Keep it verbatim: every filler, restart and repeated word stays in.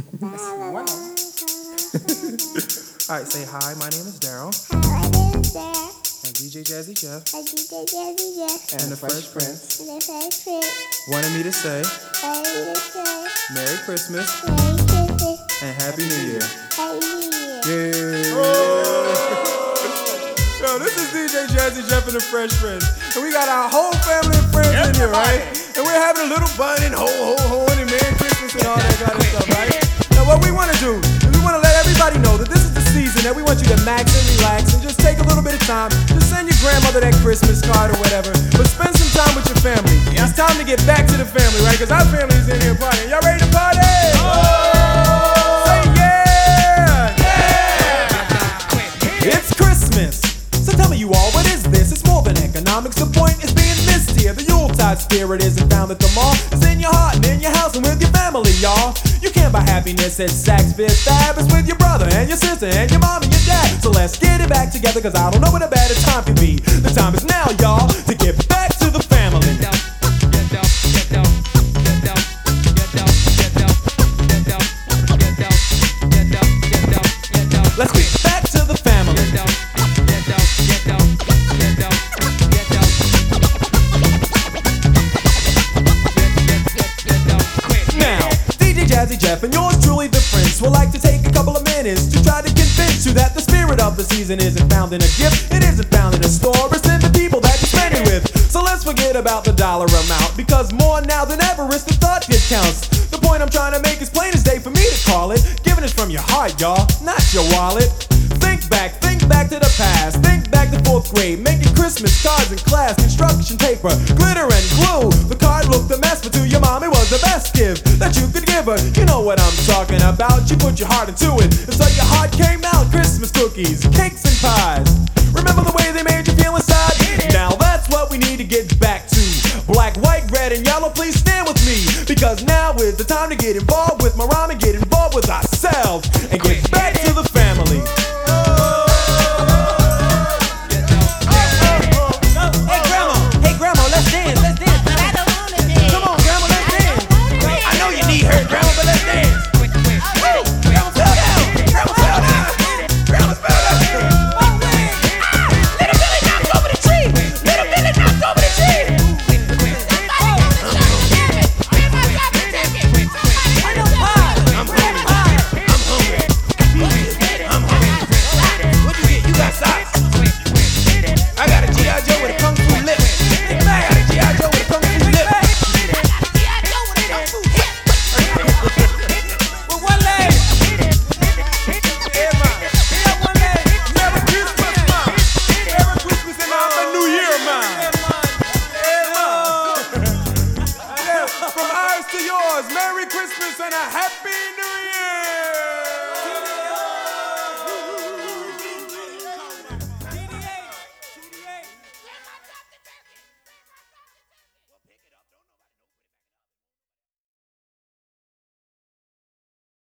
Wow. Alright, say hi, my name is Daryl. Hi, my name is Sarah. And D J Jazzy Jeff. And D J Jazzy Jeff. And, and the Fresh Prince. And the Fresh Prince. Wanted me to say. Wanted me to say. Merry Christmas. Merry Christmas. And Happy New Year. Happy New Year. Yeah. Yo, this is D J Jazzy Jeff and the Fresh Prince. And we got our whole family and friends in here, right? And we're having a little fun and ho, ho, ho, and Merry Christmas and all that kind of stuff, right? Now, what we want to do is we want to let everybody know that this is the season that we want you to max and relax and just take a little bit of time. Just send your grandmother that Christmas card or whatever, but spend some time with your family. Yeah. It's time to get back to the family, right? Because our family's in here partying. Y'all ready to party? Oh! Say yeah! Yeah! It's Christmas. So tell me you all, what is this? It's more than economics. The point is being missed here. The Yuletide spirit isn't found at the mall. It's in your heart and in your house and with your family, y'all. You can't buy happiness at Saks Fifth Ave. It's with your brother and your sister and your mom and your dad. So let's get it back together, cause I don't know what a better time can be. The time is now, y'all, to get back to the family. Let's get back to the family. Now, D J Jazzy Jeff and yours truly the Prince would like to take a couple of minutes to try to convince you that the spirit of the season isn't found in a gift, it isn't found in a store, it's in the people that you spend it with. So let's forget about the dollar amount, because more now than ever it's the thought that counts. The point I'm trying to make is plain as day for me to call it. Giving is from your heart, y'all, not your wallet. Think back, think back to the past. Think back to fourth grade, making Christmas cards in class. Construction paper, glitter and glue. The card looked a mess, but to your mom it was the best gift that you could give her. You know what I'm talking about. You put your heart into it, and so your heart came out. Christmas cookies, cakes and pies. Remember the way they made you feel inside? Now that's what we need to get back to. Black, white, red, and yellow, please stand with me, because now is the time to get involved with my rhyme and get involved with ourselves and get back to the family. Hey grandma, hey grandma, let's dance, let's dance. I don't want to dance. Come on, grandma, let's dance. I know you need her, grandma, but let's dance. Woo! Grandma fell down. Grandma fell down. Grandma fell down. Little Billy knocked over the tree. Little Billy knocked over the tree. I'm hungry. I'm hungry. I'm hungry. What you get? You got socks. I got a G I Joe with a kung fu lip. I got a G I Joe with a kung fu lip. With one leg. Yeah, man. Yeah, one leg. Merry Christmas, man. Merry Christmas and Happy New Year, man. Yeah, man. Yeah, from ours to yours, Merry Christmas and a Happy New Year.